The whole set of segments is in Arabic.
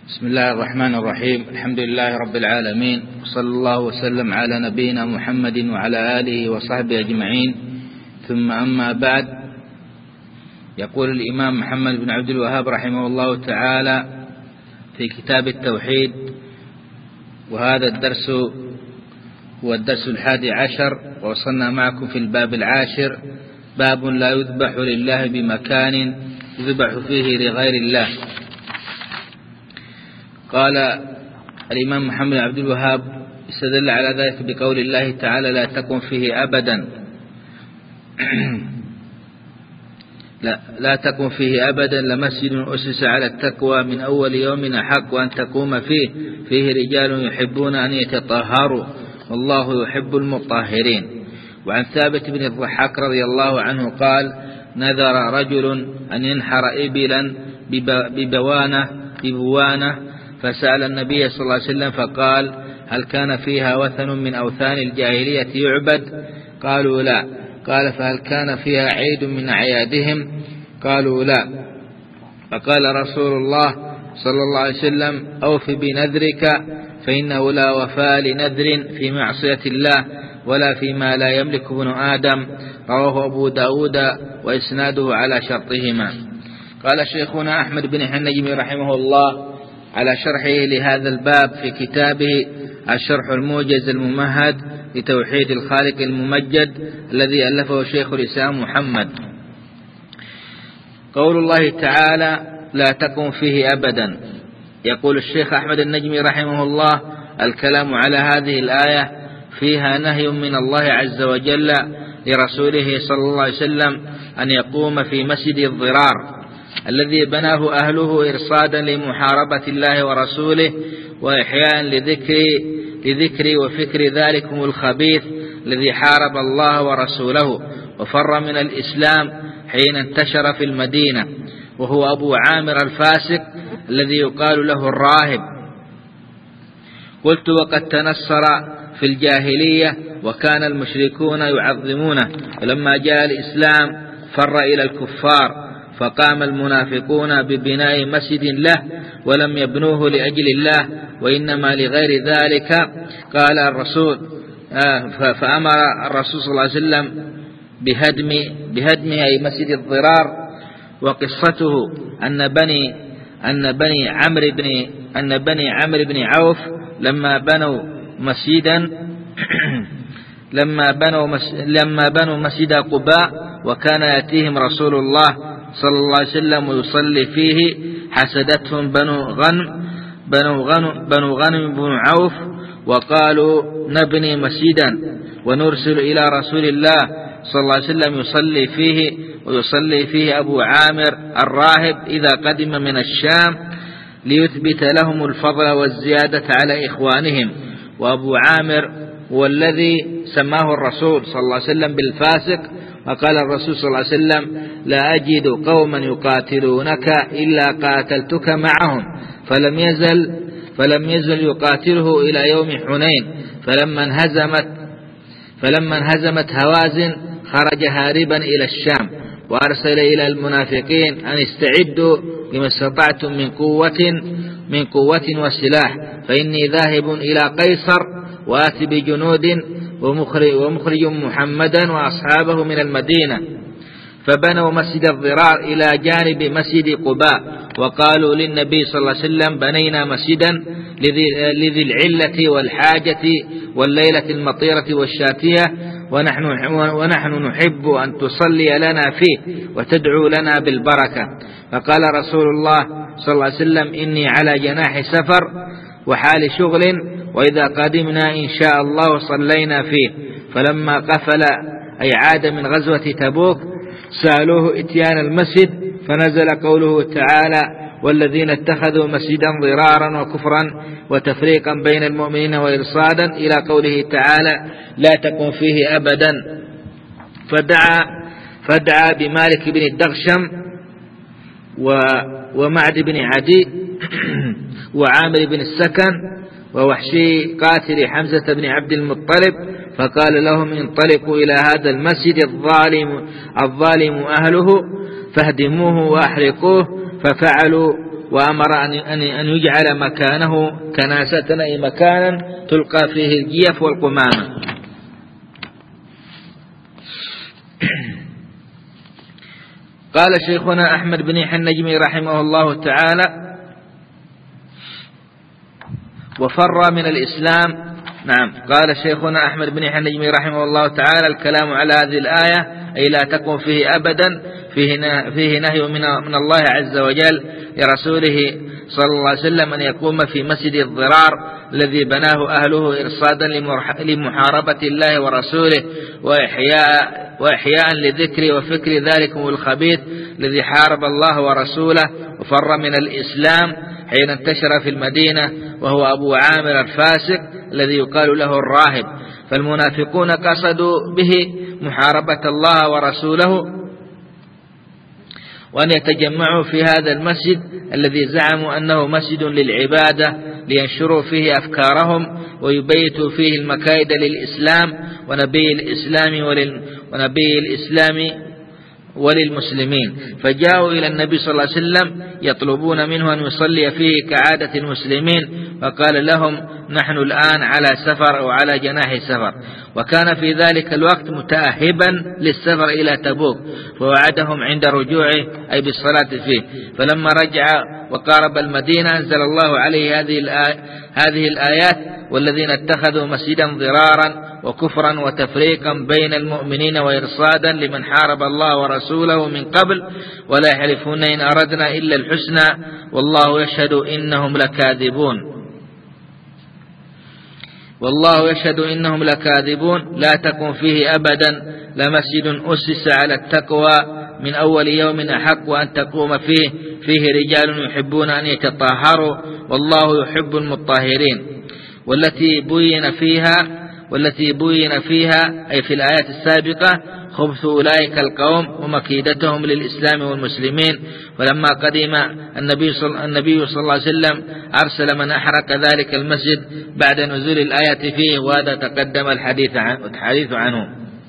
بسم الله الرحمن الرحيم. الحمد لله رب العالمين، وصلى الله وسلم على نبينا محمد وعلى آله وصحبه أجمعين، ثم أما بعد. يقول الإمام محمد بن عبد الوهاب رحمه الله تعالى في كتاب التوحيد، وهذا الدرس هو الدرس 11، ووصلنا معكم في الباب 10، باب لا يذبح لله بمكان يذبح فيه لغير الله. قال الإمام محمد بن عبد الوهاب استدل على ذلك بقول الله تعالى: لا تكن فيه أبدا لا تكن فيه أبدا لمسجد أسس على التقوى من أول يوم أحق أن تقوم فيه رجال يحبون أن يتطهروا والله يحب المطهرين. وعن ثابت بن الضحاك رضي الله عنه قال: نذر رجل أن ينحر إبلا ببوانة فسأل النبي صلى الله عليه وسلم فقال: هل كان فيها وثن من أوثان الجاهلية يعبد؟ قالوا لا. قال: فهل كان فيها عيد من أعيادهم؟ قالوا لا. فقال رسول الله صلى الله عليه وسلم: أوف بنذرك فإنه لا وفاء لنذر في معصية الله ولا فيما لا يملك ابن آدم. رواه أبو داود وإسناده على شرطهما. قال شيخنا أحمد بن النجمي رحمه الله على شرحه لهذا الباب في كتابه الشرح الموجز الممهد لتوحيد الخالق الممجد الذي ألفه شيخ الإسلام محمد: قول الله تعالى: لا تكن فيه أبدا. يقول الشيخ أحمد النجمي رحمه الله: الكلام على هذه الآية فيها نهي من الله عز وجل لرسوله صلى الله عليه وسلم أن يقوم في مسجد الضرار الذي بناه أهله إرصادا لمحاربة الله ورسوله وإحياء لذكر وفكر ذلكم الخبيث الذي حارب الله ورسوله وفر من الإسلام حين انتشر في المدينة، وهو أبو عامر الفاسق الذي يقال له الراهب. قلت: وقد تنصر في الجاهلية وكان المشركون يعظمونه، ولما جاء الإسلام فر إلى الكفار، فقام المنافقون ببناء مسجد له ولم يبنوه لأجل الله وإنما لغير ذلك. قال الرسول فأمر الرسول صلى الله عليه وسلم بهدمه أي مسجد الضرار. وقصته أن بني عمرو بن عوف لما بنوا مسجد قباء وكان يأتيهم رسول الله صلى الله عليه وسلم ويصلي فيه، حسدتهم بنو غنم بن عوف وقالوا: نبني مسجدا ونرسل إلى رسول الله صلى الله عليه وسلم ويصلي فيه أبو عامر الراهب إذا قدم من الشام ليثبت لهم الفضل والزيادة على إخوانهم. وأبو عامر هو الذي سماه الرسول صلى الله عليه وسلم بالفاسق. وقال الرسول صلى الله عليه وسلم: لا أجد قوما يقاتلونك إلا قاتلتك معهم، فلم يزل يقاتله إلى يوم حنين. فلما انهزمت هوازن خرج هاربا إلى الشام، وأرسل إلى المنافقين أن استعدوا بما استطعتم من قوة وسلاح، فإني ذاهب إلى قيصر وآتي بجنود ومخرج محمدا وأصحابه من المدينة. فبنوا مسجد الضرار إلى جانب مسجد قباء، وقالوا للنبي صلى الله عليه وسلم: بنينا مسجدا لذي العلة والحاجة والليلة المطيرة والشاتية، ونحن نحب أن تصلي لنا فيه وتدعو لنا بالبركة. فقال رسول الله صلى الله عليه وسلم: إني على جناح سفر وحال شغل، وإذا قدمنا إن شاء الله صلينا فيه. فلما قفل أي عاد من غزوة تبوك سألوه إتيان المسجد، فنزل قوله تعالى: والذين اتخذوا مسجدا ضرارا وكفرا وتفريقا بين المؤمنين وإرصادا إلى قوله تعالى: لا تكن فيه أبدا. فدعا بمالك بن الدغشم ومعد بن عدي وعامر بن السكن ووحشي قاتل حمزة بن عبد المطلب، فقال لهم: انطلقوا إلى هذا المسجد الظالم أهله فاهدموه وأحرقوه. ففعلوا وأمر أن يجعل مكانه كناسة، أي مكانا تلقى فيه الجيف والقمامة. قال شيخنا أحمد بن يحيى النجمي رحمه الله تعالى: وفر من الإسلام. نعم، قال شيخنا أحمد بن يحيى النجمي رحمه الله تعالى: الكلام على هذه الآية أي لا تكون فيه أبدا، فيه نهي من الله عز وجل لرسوله صلى الله عليه وسلم أن يقوم في مسجد الضرار الذي بناه أهله إرصادا لمحاربة الله ورسوله وإحياء لذكر وفكر ذلكم الخبيث الذي حارب الله ورسوله وفر من الإسلام حين انتشر في المدينة، وهو أبو عامر الفاسق الذي يقال له الراهب. فالمنافقون قصدوا به محاربة الله ورسوله وأن يتجمعوا في هذا المسجد الذي زعموا أنه مسجد للعبادة لينشروا فيه أفكارهم ويبيتوا فيه المكائد للإسلام ونبي الإسلام وللمسلمين. فجاءوا إلى النبي صلى الله عليه وسلم يطلبون منه أن يصلي فيه كعادة المسلمين، فقال لهم: نحن الآن على سفر أو على جناح سفر. وكان في ذلك الوقت متأهبا للسفر إلى تبوك، فوعدهم عند رجوعه أي بالصلاة فيه. فلما رجع وقارب المدينة أنزل الله عليه هذه الآيات: والذين اتخذوا مسجدا ضرارا وكفرا وتفريقا بين المؤمنين وإرصادا لمن حارب الله ورسوله من قبل ولا يحلفون إن أردنا إلا الحسنى والله يشهد إنهم لكاذبون لا تكن فيه أبدا لمسجد أسس على التقوى من أول يوم أحق أن تقوم فيه رجال يحبون أن يتطهروا والله يحب المطهرين. والتي بوين فيها أي في الآيات السابقة خبث أولئك القوم ومكيدتهم للإسلام والمسلمين. فلما قدم النبي صلى الله عليه وسلم أرسل من أحرق ذلك المسجد بعد نزول الآيات فيه، وهذا تقدم الحديث عنه.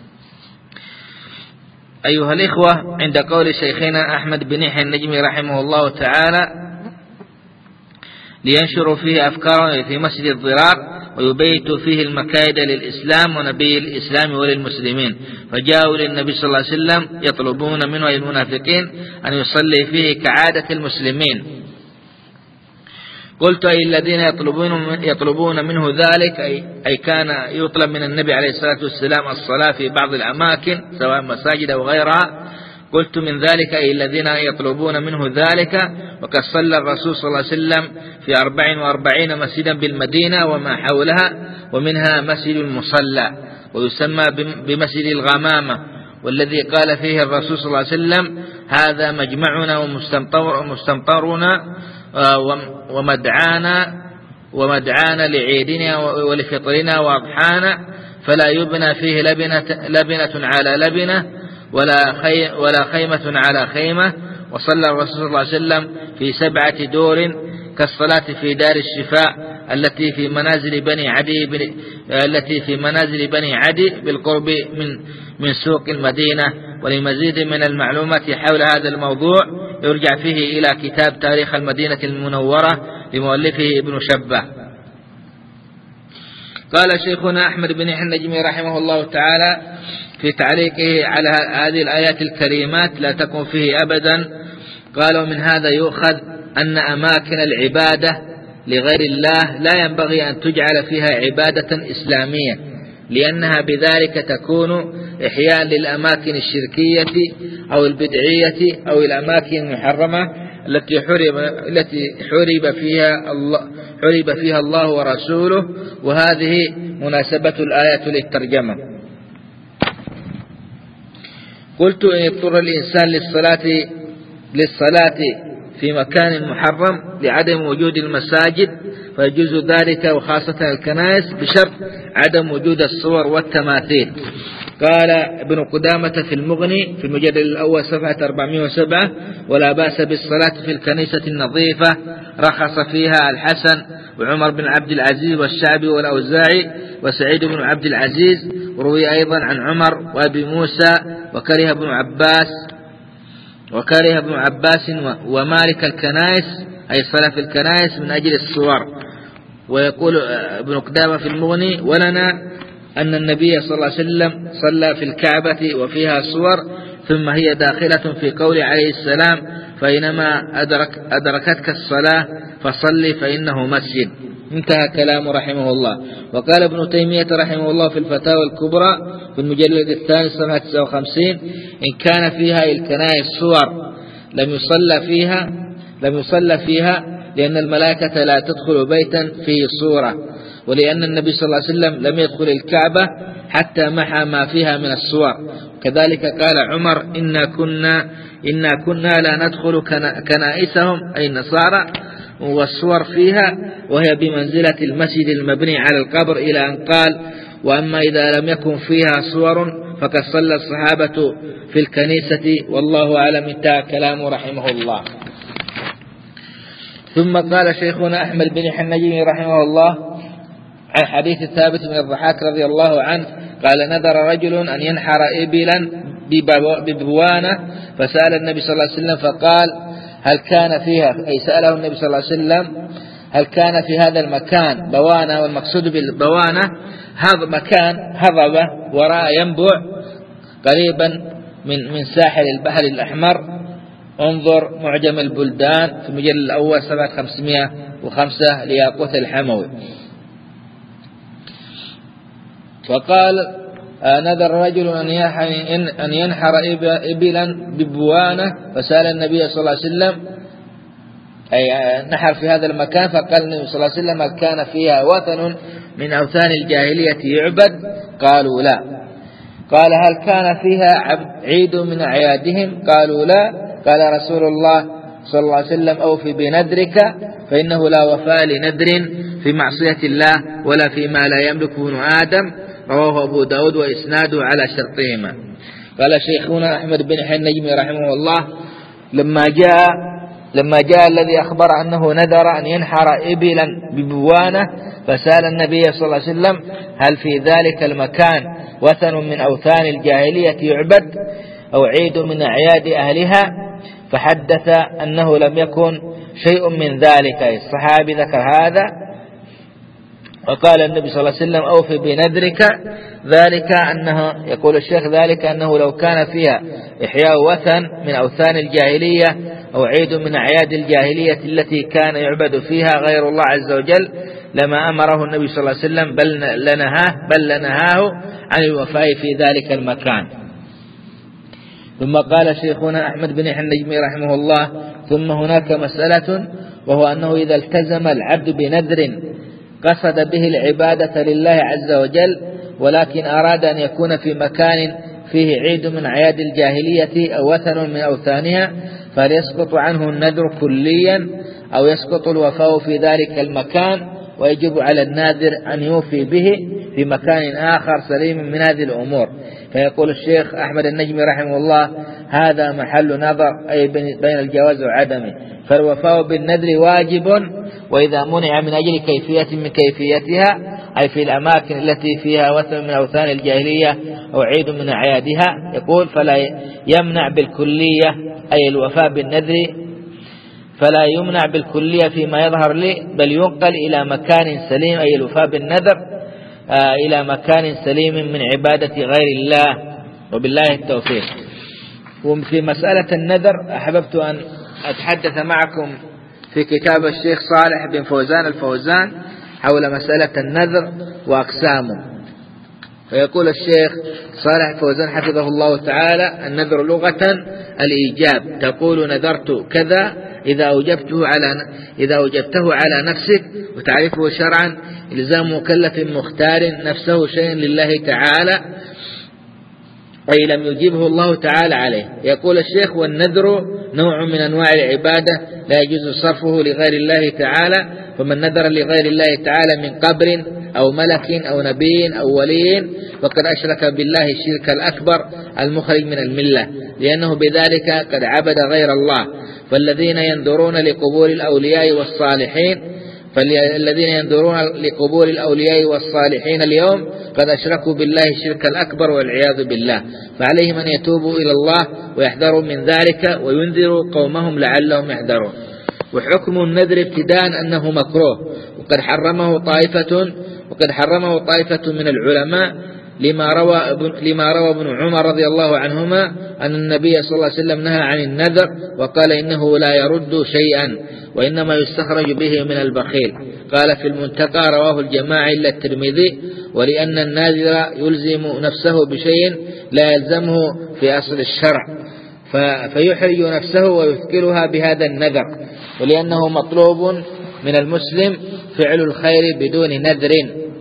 أيها الإخوة، عند قول شيخنا أحمد بن يحيى النجمي رحمه الله تعالى: لينشروا فيه أفكارهم في مسجد الضرار ويبيتوا فيه المكائد للإسلام ونبي الإسلام وللمسلمين، فجاءوا للنبي صلى الله عليه وسلم يطلبون منه أي المنافقين أن يصلي فيه كعادة المسلمين. قلت: أي الذين يطلبون منه ذلك، أي كان يطلب من النبي عليه الصلاة والسلام الصلاة في بعض الأماكن سواء مساجد أو غيرها. قلت: من ذلك أي الذين يطلبون منه ذلك، وقد صلى الرسول صلى الله عليه وسلم في 44 مسجدا بالمدينة وما حولها، ومنها مسجد المصلى ويسمى بمسجد الغمامة، والذي قال فيه الرسول صلى الله عليه وسلم: هذا مجمعنا ومستمطرنا ومدعانا لعيدنا ولفطرنا وأضحانا، فلا يبنى فيه لبنة على لبنة ولا خيمة على خيمة. وصلى الرسول صلى الله عليه وسلم في 7 دور كالصلاة في دار الشفاء التي في منازل بني عدي بالقرب من سوق المدينة. ولمزيد من المعلومات حول هذا الموضوع يرجع فيه إلى كتاب تاريخ المدينة المنورة لمؤلفه ابن شبه. قال شيخنا أحمد بن يحيى النجمي رحمه الله تعالى في تعليقه على هذه الآيات الكريمات: لا تكن فيه أبدا. قالوا: من هذا يؤخذ أن أماكن العبادة لغير الله لا ينبغي أن تجعل فيها عبادة إسلامية، لأنها بذلك تكون إحياء للأماكن الشركية أو البدعية أو الأماكن المحرمة التي حرب فيها الله ورسوله. وهذه مناسبة الآية للترجمة. قلت: إن اضطر الإنسان للصلاة في مكان محرم لعدم وجود المساجد فيجوز ذلك، وخاصة الكنائس، بشرط عدم وجود الصور والتماثيل. قال ابن قدامة في المغني في المجلد الأول صفحة 407: ولا بأس بالصلاة في الكنيسة النظيفة، رخص فيها الحسن وعمر بن عبد العزيز والشعبي والأوزاعي وسعيد بن عبد العزيز. وروي أيضا عن عمر وأبي موسى وكره ابن عباس ومالك الكنائس أي الصلاة في الكنائس من أجل الصور. ويقول ابن قدامة في المغني: ولنا أن النبي صلى الله عليه وسلم صلى في الكعبة وفيها صور، ثم هي داخلة في قول عليه السلام: فإنما أدركتك الصلاة فصلي فإنه مسجد. انتهى كلامه رحمه الله. وقال ابن تيمية رحمه الله في الفتاوى الكبرى في المجلد الثاني صفحة 59: إن كان فيها الكنائس صور لم يصلى فيها لأن الملائكة لا تدخل بيتا فيه صورة، ولأن النبي صلى الله عليه وسلم لم يدخل الكعبة حتى محى ما فيها من الصور. كذلك قال عمر: إنا كنا لا ندخل كنائسهم أي النصارى والصور فيها، وهي بمنزلة المسجد المبني على القبر، إلى أن قال: وأما إذا لم يكن فيها صور فقد صلى الصحابة في الكنيسة والله أعلم. انتهى كلامه رحمه الله. ثم قال شيخنا أحمد بن حنجي رحمه الله عن حديث ثابت بن الضحاك رضي الله عنه قال: نذر رجل أن ينحر إبلا ببوانة، فسأل النبي صلى الله عليه وسلم فقال: هل كان فيها، أي سأله النبي صلى الله عليه وسلم: هل كان في هذا المكان بوانة؟ والمقصود بالبوانة هذا مكان هضبة وراء ينبع قريبا من ساحل البحر الأحمر. انظر معجم البلدان في المجلد الأول صفحة 505 لياقوت الحموي. فقال: نذر رجل أن ينحر إبلا ببوانة، فسأل النبي صلى الله عليه وسلم، أي نحر في هذا المكان، فقال النبي صلى الله عليه وسلم: هل كان فيها وثن من أوثان الجاهلية يعبد؟ قالوا لا. قال: هل كان فيها عيد من أعيادهم؟ قالوا لا. قال رسول الله صلى الله عليه وسلم: أوفي بنذرك فإنه لا وفاء لنذر في معصية الله ولا فيما لا يملكه ابن آدم. رواه أبو داود وإسناده على شرطهما. قال شيخنا أحمد بن حنجمي رحمه الله: لما جاء الذي أخبر أنه نذر أن ينحر إبلا ببوانة، فسأل النبي صلى الله عليه وسلم: هل في ذلك المكان وثن من أوثان الجاهلية يعبد أو عيد من أعياد أهلها؟ فحدث أنه لم يكن شيء من ذلك. الصحابي ذكر هذا، وقال النبي صلى الله عليه وسلم: أوفي بنذرك. ذلك أنه، يقول الشيخ، ذلك أنه لو كان فيها إحياء وثن من أوثان الجاهلية أو عيد من أعياد الجاهلية التي كان يعبد فيها غير الله عز وجل لما أمره النبي صلى الله عليه وسلم بل لنهاه عن الوفاء في ذلك المكان. ثم قال شيخنا أحمد بن حنجمي رحمه الله: ثم هناك مسألة، وهو أنه إذا التزم العبد بنذر قصد به العبادة لله عز وجل، ولكن أراد أن يكون في مكان فيه عيد من أعياد الجاهلية أو وثن من أوثانها، فليسقط عنه النذر كليا أو يسقط الوفاء في ذلك المكان، ويجب على الناذر أن يوفي به في مكان آخر سليم من هذه الأمور. فيقول الشيخ أحمد النجمي رحمه الله: هذا محل نظر، أي بين الجواز وعدمه. فالوفاء بالنذر واجب، وإذا منع من أجل كيفية من كيفيتها، أي في الأماكن التي فيها وثن من أوثان الجاهلية أو عيد من أعيادها، يقول: فلا يمنع بالكلية، أي الوفاء بالنذر فلا يمنع بالكلية فيما يظهر لي، بل ينقل إلى مكان سليم، أي الوفاء بالنذر إلى مكان سليم من عبادة غير الله، وبالله التوفيق. وفي مسألة النذر أحببت أن أتحدث معكم في كتاب الشيخ صالح بن فوزان الفوزان حول مسألة النذر وأقسامه. فيقول الشيخ صالح الفوزان حفظه الله تعالى: النذر لغة الإيجاب، تقول نذرت كذا إذا أوجبته على نفسك، وتعرفه شرعا إلزام مكلف مختار نفسه شيئا لله تعالى، أي لم يجيبه الله تعالى عليه. يقول الشيخ: والنذر نوع من أنواع العبادة لا يجوز صرفه لغير الله تعالى، فمن نذر لغير الله تعالى من قبر أو ملك أو نبي أو ولي فقد أشرك بالله الشرك الأكبر المخرج من الملة، لأنه بذلك قد عبد غير الله. فالذين ينذرون لقبور الأولياء والصالحين اليوم قد أشركوا بالله الشرك الأكبر والعياذ بالله، فعليهم أن يتوبوا إلى الله ويحذروا من ذلك وينذروا قومهم لعلهم يحذرون. وحكم النذر ابتداء أنه مكروه، وقد حرمه طائفة من العلماء لما روى ابن عمر رضي الله عنهما أن النبي صلى الله عليه وسلم نهى عن النذر وقال إنه لا يرد شيئا وإنما يستخرج به من البخيل. قال في المنتقى رواه الجماعة إلا الترمذي، ولأن الناذر يلزم نفسه بشيء لا يلزمه في أصل الشرع فيحرج نفسه ويثقلها بهذا النذر، ولأنه مطلوب من المسلم فعل الخير بدون نذر.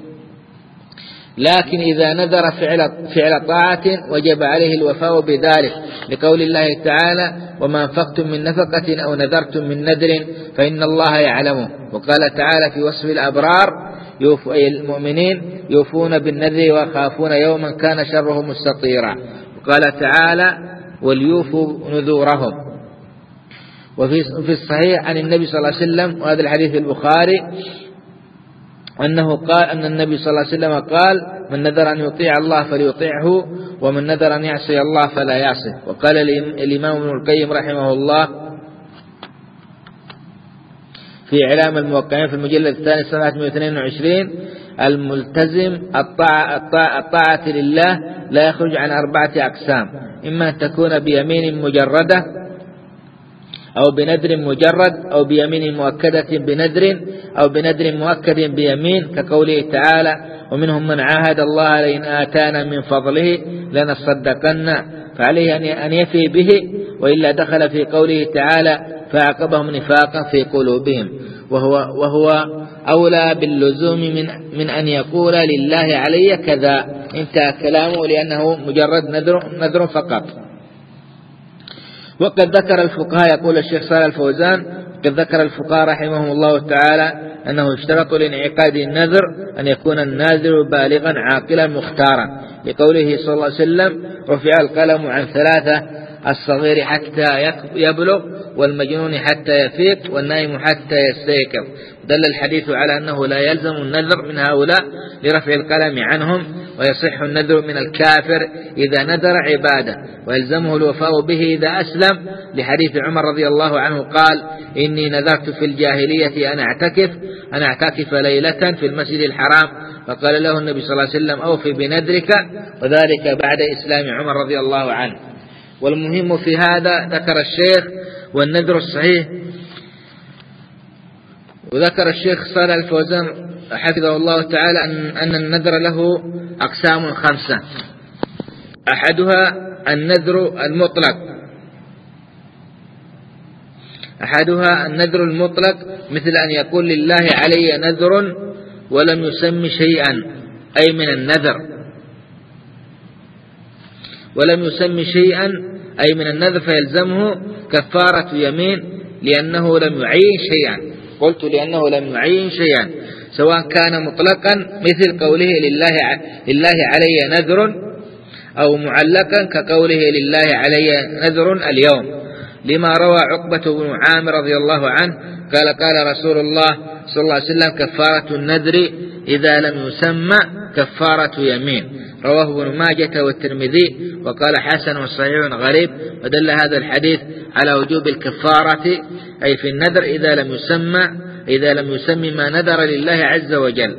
لكن إذا نذر فعل طاعة وجب عليه الوفاء بذلك، لقول الله تعالى وما أنفقتم من نفقة أو نذرتم من نذر فإن الله يعلمه. وقال تعالى في وصف الأبرار المؤمنين يوفون بالنذر ويخافون يوما كان شره مستطيرا. وقال تعالى وليوفوا نذورهم. وفي الصحيح عن النبي صلى الله عليه وسلم، وهذا الحديث البخاري، أنه قال أن النبي صلى الله عليه وسلم قال من نذر أن يطيع الله فليطيعه ومن نذر أن يعصي الله فلا يعصه. وقال الإمام ابن القيم رحمه الله في إعلام الموقعين في المجلد الثاني صفحة 122 الملتزم الطاعة لله لا يخرج عن 4 أقسام: إما أن تكون بيمين مجردة أو بنذر مجرد أو بيمين مؤكدة بنذر أو بنذر مؤكد بيمين، كقوله تعالى ومنهم من عاهد الله لئن آتانا من فضله لنصدقن، فعليه أن يفي به وإلا دخل في قوله تعالى فعقبهم نفاقا في قلوبهم، وهو أولى باللزوم من أن يقول لله علي كذا، انتهى كلامه، لأنه مجرد نذر فقط. وقد ذكر الفقهاء، يقول الشيخ صالح الفوزان، قد ذكر الفقهاء رحمهم الله تعالى أنه اشترط لانعقاد النذر أن يكون الناذر بالغا عاقلا مختارا، لقوله صلى الله عليه وسلم رفع القلم عن 3: الصغير حتى يبلغ، والمجنون حتى يفيق، والنائم حتى يستيقظ. دل الحديث على أنه لا يلزم النذر من هؤلاء لرفع القلم عنهم، ويصح النذر من الكافر إذا نذر عبادة، ويلزمه الوفاء به إذا أسلم، لحديث عمر رضي الله عنه قال إني نذرت في الجاهلية أن أعتكف ليلة في المسجد الحرام، فقال له النبي صلى الله عليه وسلم أوفي بنذرك، وذلك بعد إسلام عمر رضي الله عنه. والمهم في هذا ذكر الشيخ والنذر الصحيح، وذكر الشيخ صالح الفوزان حفظه الله تعالى أن النذر له أقسام 5: أحدها النذر المطلق، مثل أن يقول لله علي نذر ولم يسمي شيئا أي من النذر فيلزمه كفارة يمين لأنه لم يعين شيئا، سواء كان مطلقا مثل قوله لله علي نذر، أو معلقا كقوله لله علي نذر اليوم، لما روى عقبة بن عامر رضي الله عنه قال رسول الله صلى الله عليه وسلم كفارة النذر إذا لم يسمى كفارة يمين، رواه ابن ماجة والترمذي، وقال حسن صحيح غريب. ودل هذا الحديث على وجوب الكفارة أي في النذر إذا لم يسمى ما نذر لله عز وجل.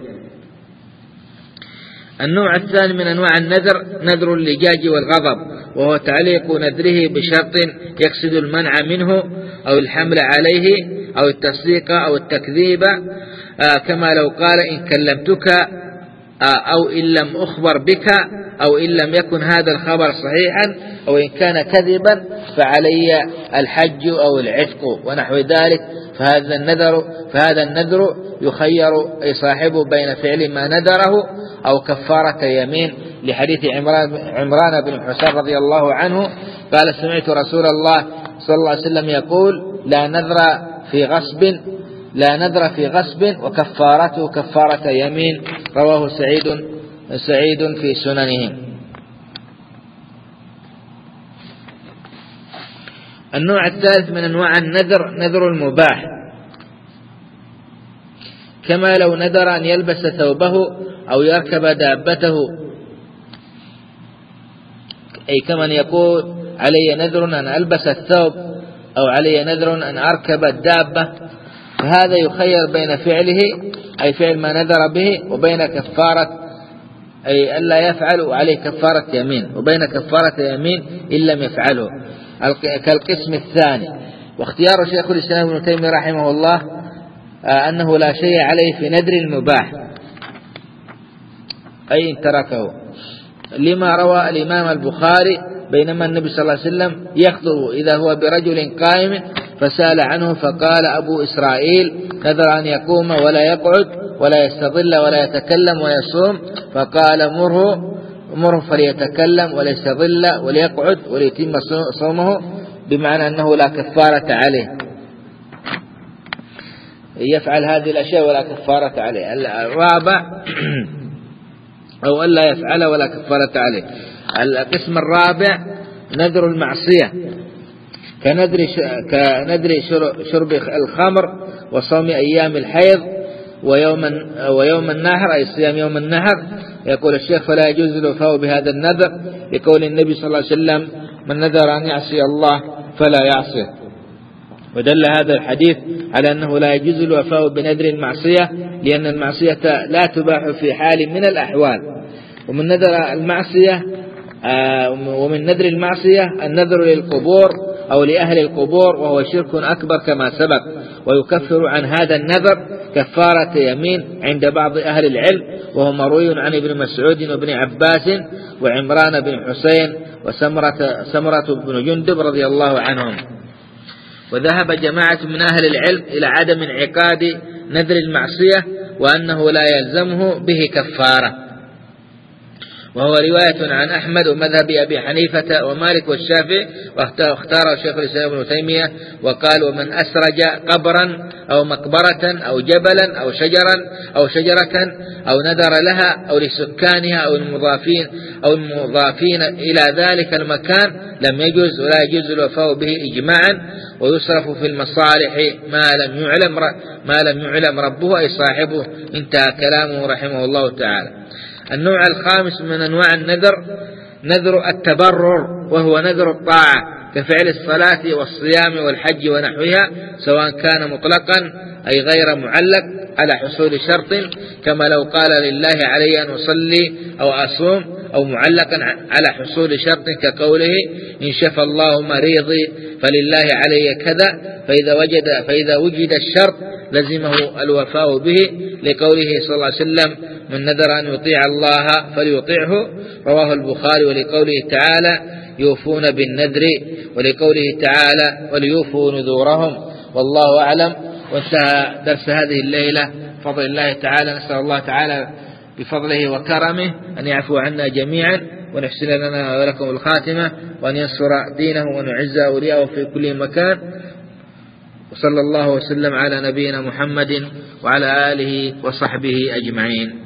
النوع الثاني من أنواع النذر نذر اللجاج والغضب، وهو تعليق نذره بشرط يقصد المنع منه أو الحمل عليه أو التصديق أو التكذيب، كما لو قال إن كلمتك أو إن لم أخبر بك أو إن لم يكن هذا الخبر صحيحا أو إن كان كذبا فعلي الحج أو العتق ونحو ذلك. فهذا النذر يخير صاحبه بين فعل ما نذره أو كفارة يمين، لحديث عمران بن حسين رضي الله عنه قال سمعت رسول الله صلى الله عليه وسلم يقول لا نذر في غصب وكفارته كفارة يمين، رواه سعيد في سننه. النوع الثالث من أنواع النذر نذر المباح، كما لو نذر أن يلبس ثوبه أو يركب دابته، أي كمن يقول علي نذر أن ألبس الثوب أو علي نذر أن أركب الدابة، فهذا يخير بين فعله أي فعل ما نذر به وبين كفارة أي ألا يفعل وعليه كفارة يمين، وبين كفارة يمين إن لم يفعله كالقسم الثاني. واختيار شيخ الإسلام ابن تيمية رحمه الله أنه لا شيء عليه في نذر المباح أي إن تركه، لما روى الإمام البخاري بينما النبي صلى الله عليه وسلم يخطب إذا هو برجل قائم فسأل عنه فقال أبو إسرائيل نذر أن يقوم ولا يقعد ولا يستظل ولا يتكلم ويصوم، فقال مره فليتكلم ولا يستظل وليقعد وليتم صومه، بمعنى أنه لا كفارة عليه، يفعل هذه الأشياء ولا كفارة عليه. الرابع أو ألا يفعل ولا كفارة عليه. القسم الرابع نذر المعصية كنذر شرب الخمر وصوم أيام الحيض ويوم النحر أي صيام يوم النحر. يقول الشيخ فلا يجوز الوفاء بهذا النذر لقول النبي صلى الله عليه وسلم من نذر أن يعصي الله فلا يعصيه، ودل هذا الحديث على أنه لا يجوز الوفاء بنذر المعصية لأن المعصية لا تباح في حال من الأحوال. ومن نذر المعصية النذر للقبور أو لأهل القبور وهو شرك أكبر كما سبق، ويكفر عن هذا النذر كفارة يمين عند بعض أهل العلم، وهو مروي عن ابن مسعود وابن عباس وعمران بن حسين وسمرة بن جندب رضي الله عنهم. وذهب جماعة من أهل العلم إلى عدم انعقاد نذر المعصية وأنه لا يلزمه به كفارة، وهو رواية عن أحمد ومذهب أبي حنيفة ومالك والشافعي، واختار شيخ الإسلام ابن تيمية وقال ومن أسرج قبرا أو مقبرة أو جبلا أو شجرة أو نذر لها أو لسكانها أو المضافين إلى ذلك المكان لم يجوز ولا يجوز الوفاء به إجماعا، ويصرف في المصالح ما لم يعلم ربه أي صاحبه. انتهى كلامه رحمه الله تعالى. النوع الخامس من أنواع النذر نذر التبرر، وهو نذر الطاعة كفعل الصلاة والصيام والحج ونحوها، سواء كان مطلقا أي غير معلق على حصول شرط، كما لو قال لله علي أن أصلي أو أصوم، أو معلقا على حصول شرط كقوله إن شفى الله مريضي فلله علي كذا، فإذا وجد الشرط لزمه الوفاء به، لقوله صلى الله عليه وسلم من نذر أن يطيع الله فليطيعه، رواه البخاري. ولقوله تعالى يوفون بالنذر، ولقوله تعالى وليوفوا نذورهم. والله أعلم. وانتهى درس هذه الليلة بفضل الله تعالى. نسأل الله تعالى بفضله وكرمه أن يعفو عنا جميعا ونحسن لنا ولكم الخاتمة، وأن ينصر دينه وأن يعز أولياءه في كل مكان. وصلى الله وسلم على نبينا محمد وعلى آله وصحبه أجمعين.